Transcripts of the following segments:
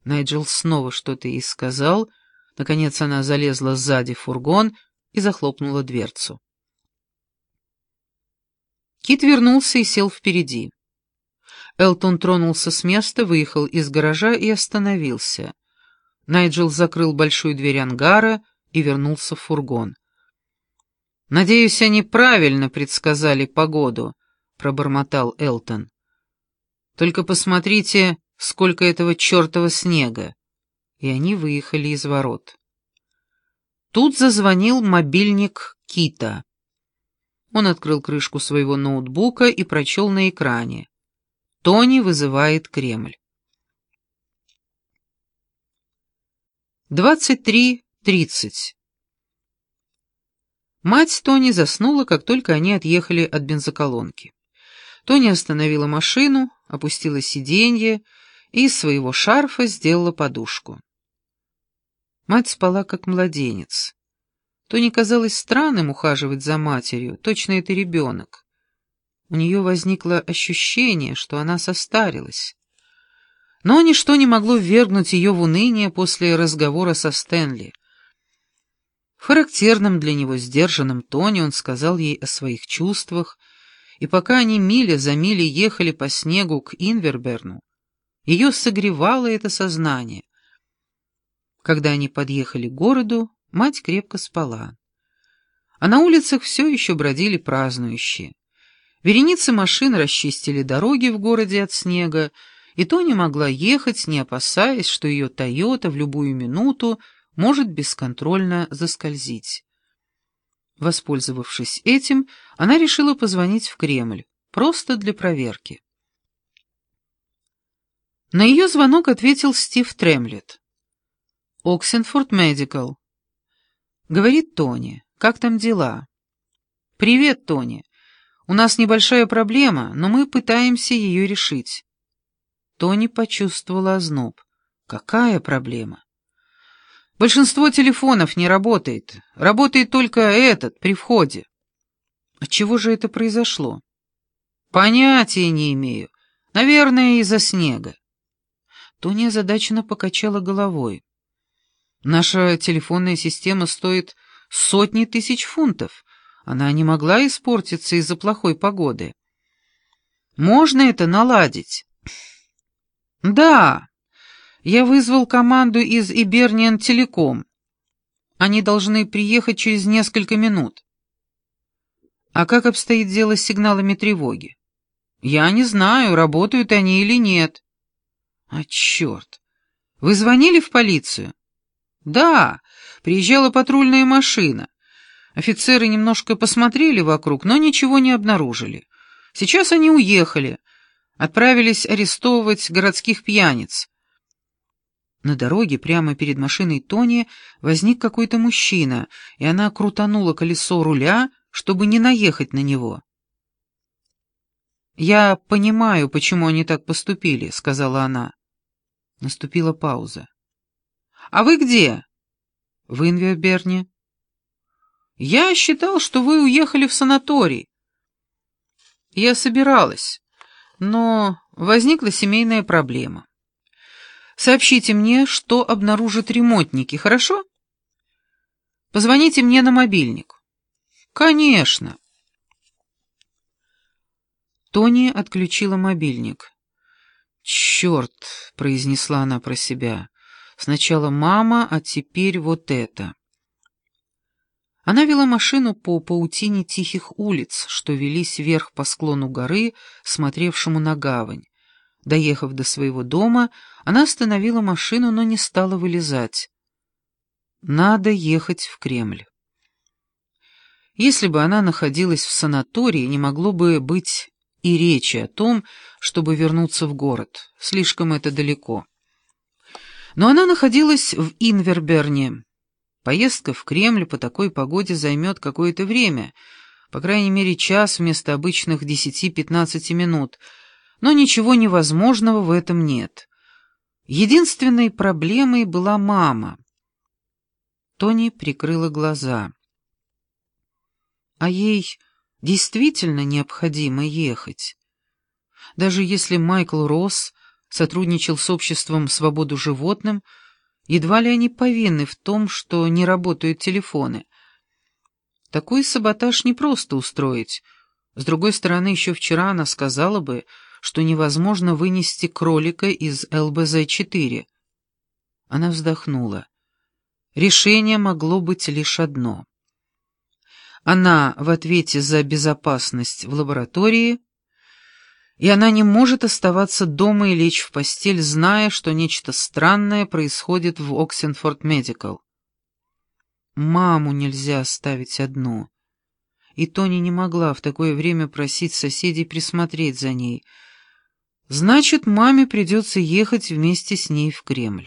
Найджел снова что-то ей сказал. Наконец она залезла сзади в фургон и захлопнула дверцу. Кит вернулся и сел впереди. Элтон тронулся с места, выехал из гаража и остановился. Найджел закрыл большую дверь ангара и вернулся в фургон. «Надеюсь, они правильно предсказали погоду», — пробормотал Элтон. «Только посмотрите, сколько этого чертова снега». И они выехали из ворот. Тут зазвонил мобильник Кита. Он открыл крышку своего ноутбука и прочел на экране: «Тони вызывает Кремль». 23:30. Мать Тони заснула, как только они отъехали от бензоколонки. Тони остановила машину, опустила сиденье и из своего шарфа сделала подушку. Мать спала, как младенец. Тони казалось странным ухаживать за матерью, точно это ребенок. У нее возникло ощущение, что она состарилась. Но ничто не могло ввергнуть ее в уныние после разговора со Стэнли. В характерном для него сдержанном тоне он сказал ей о своих чувствах, и пока они миля за милей ехали по снегу к Инверберну, ее согревало это сознание. Когда они подъехали к городу, мать крепко спала. А на улицах все еще бродили празднующие. Вереницы машин расчистили дороги в городе от снега, и Тони могла ехать, не опасаясь, что ее «Тойота» в любую минуту может бесконтрольно заскользить. Воспользовавшись этим, она решила позвонить в Кремль, просто для проверки. На ее звонок ответил Стив Тремлет. «Оксенфорд Медикал». Говорит Тони. «Как там дела?» «Привет, Тони. У нас небольшая проблема, но мы пытаемся ее решить». Тони почувствовала озноб. «Какая проблема?» «Большинство телефонов не работает. Работает только этот, при входе». «Отчего же это произошло?» «Понятия не имею. Наверное, из-за снега». Тони озадаченно покачала головой. «Наша телефонная система стоит сотни тысяч фунтов. Она не могла испортиться из-за плохой погоды. Можно это наладить?» «Да. Я вызвал команду из Иберниан Телеком. Они должны приехать через несколько минут». «А как обстоит дело с сигналами тревоги?» «Я не знаю, работают они или нет». «А черт! Вы звонили в полицию?» «Да, приезжала патрульная машина. Офицеры немножко посмотрели вокруг, но ничего не обнаружили. Сейчас они уехали, отправились арестовывать городских пьяниц». На дороге прямо перед машиной Тони возник какой-то мужчина, и она крутанула колесо руля, чтобы не наехать на него. «Я понимаю, почему они так поступили», — сказала она. Наступила пауза. «А вы где?» «В Инверберне». «Я считал, что вы уехали в санаторий». «Я собиралась, но возникла семейная проблема. Сообщите мне, что обнаружат ремонтники, хорошо? Позвоните мне на мобильник». «Конечно». Тони отключила мобильник. «Черт», — произнесла она про себя, — «сначала мама, а теперь вот это». Она вела машину по паутине тихих улиц, что велись вверх по склону горы, смотревшему на гавань. Доехав до своего дома, она остановила машину, но не стала вылезать. Надо ехать в Кремль. Если бы она находилась в санатории, не могло бы быть и речи о том, чтобы вернуться в город. Слишком это далеко. Но она находилась в Инверберне. Поездка в Кремль по такой погоде займет какое-то время, по крайней мере час вместо обычных 10-15 минут, но ничего невозможного в этом нет. Единственной проблемой была мама. Тони прикрыла глаза. А ей действительно необходимо ехать. Даже если Майкл Росс сотрудничал с обществом «Свободу животным», едва ли они повинны в том, что не работают телефоны. Такой саботаж непросто устроить. С другой стороны, еще вчера она сказала бы, что невозможно вынести кролика из ЛБЗ-4. Она вздохнула. Решение могло быть лишь одно. Она в ответе за безопасность в лаборатории, и она не может оставаться дома и лечь в постель, зная, что нечто странное происходит в Оксенфорд Медикал. Маму нельзя оставить одну. И Тони не могла в такое время просить соседей присмотреть за ней. Значит, маме придется ехать вместе с ней в Кремль.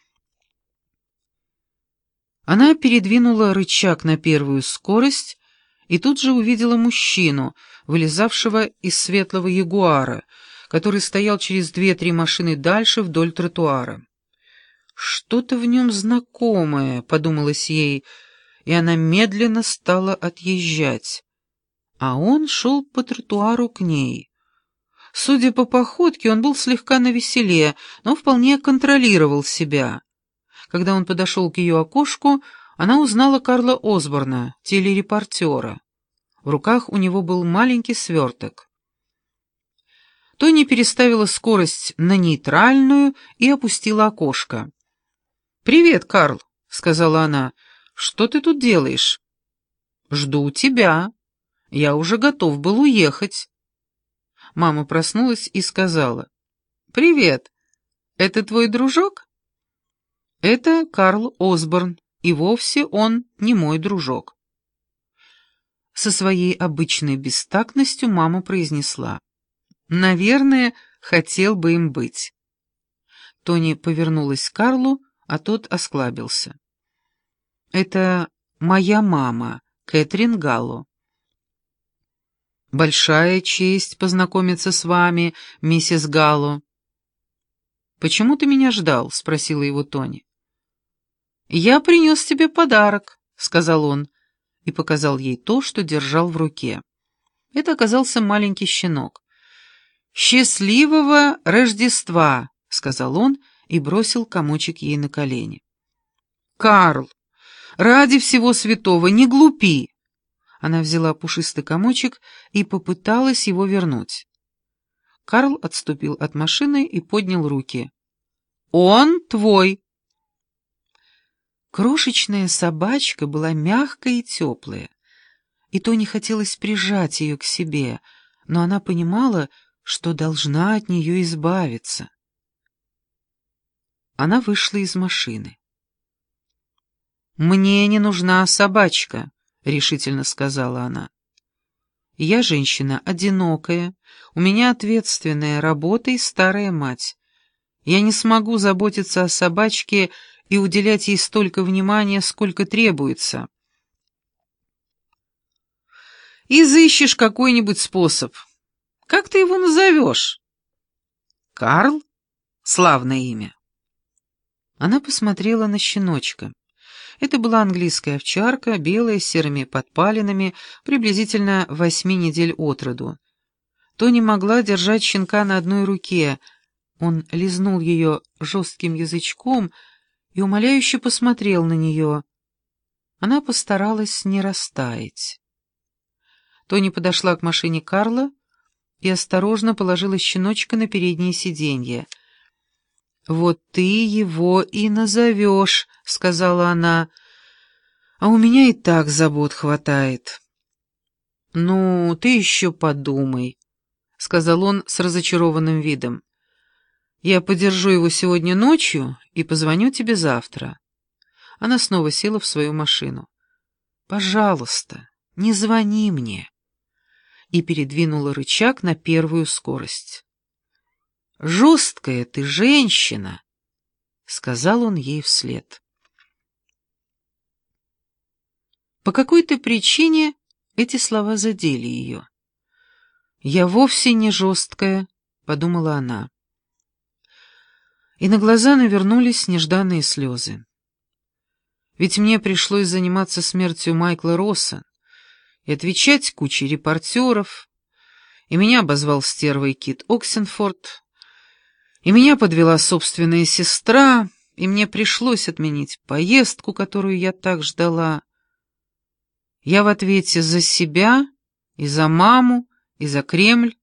Она передвинула рычаг на первую скорость и тут же увидела мужчину, вылезавшего из светлого ягуара, который стоял через 2-3 машины дальше вдоль тротуара. «Что-то в нем знакомое», — подумалось ей, и она медленно стала отъезжать. А он шел по тротуару к ней. Судя по походке, он был слегка навеселе, но вполне контролировал себя. Когда он подошел к ее окошку, она узнала Карла Осборна, телерепортера. В руках у него был маленький сверток. Тони переставила скорость на нейтральную и опустила окошко. «Привет, Карл», — сказала она. «Что ты тут делаешь?» «Жду тебя. Я уже готов был уехать». Мама проснулась и сказала. «Привет. Это твой дружок?» «Это Карл Осборн, и вовсе он не мой дружок». Со своей обычной бестактностью мама произнесла. «Наверное, хотел бы им быть». Тони повернулась к Карлу, а тот осклабился. «Это моя мама, Кэтрин Галло». «Большая честь познакомиться с вами, миссис Галло». «Почему ты меня ждал?» — спросила его Тони. «Я принес тебе подарок», — сказал он, и показал ей то, что держал в руке. Это оказался маленький щенок. «Счастливого Рождества!» — сказал он и бросил комочек ей на колени. «Карл, ради всего святого, не глупи!» Она взяла пушистый комочек и попыталась его вернуть. Карл отступил от машины и поднял руки. «Он твой!» Крошечная собачка была мягкая и теплая, и Тони хотелось прижать ее к себе, но она понимала, что должна от нее избавиться. Она вышла из машины. «Мне не нужна собачка», — решительно сказала она. «Я женщина одинокая, у меня ответственная работа и старая мать. Я не смогу заботиться о собачке и уделять ей столько внимания, сколько требуется. Изыщешь какой-нибудь способ. Как ты его назовешь?» «Карл? Славное имя». Она посмотрела на щеночка. Это была английская овчарка, белая, с серыми подпалинами, приблизительно 8 недель от роду. Тони могла держать щенка на одной руке. Он лизнул ее жестким язычком и умоляюще посмотрел на нее. Она постаралась не растаять. Тони подошла к машине Карла и осторожно положила щеночка на переднее сиденье. «Вот ты его и назовешь», — сказала она, — «а у меня и так забот хватает». «Ну, ты еще подумай», — сказал он с разочарованным видом. «Я подержу его сегодня ночью и позвоню тебе завтра». Она снова села в свою машину. «Пожалуйста, не звони мне», и передвинула рычаг на первую скорость. «Жесткая ты женщина», — сказал он ей вслед. По какой-то причине эти слова задели ее. «Я вовсе не жесткая», — подумала она. И на глаза навернулись нежданные слезы. Ведь мне пришлось заниматься смертью Майкла Росса и отвечать куче репортеров, и меня обозвал стервой Кит Оксенфорд, И меня подвела собственная сестра, и мне пришлось отменить поездку, которую я так ждала. Я в ответе за себя, и за маму, и за Кремль.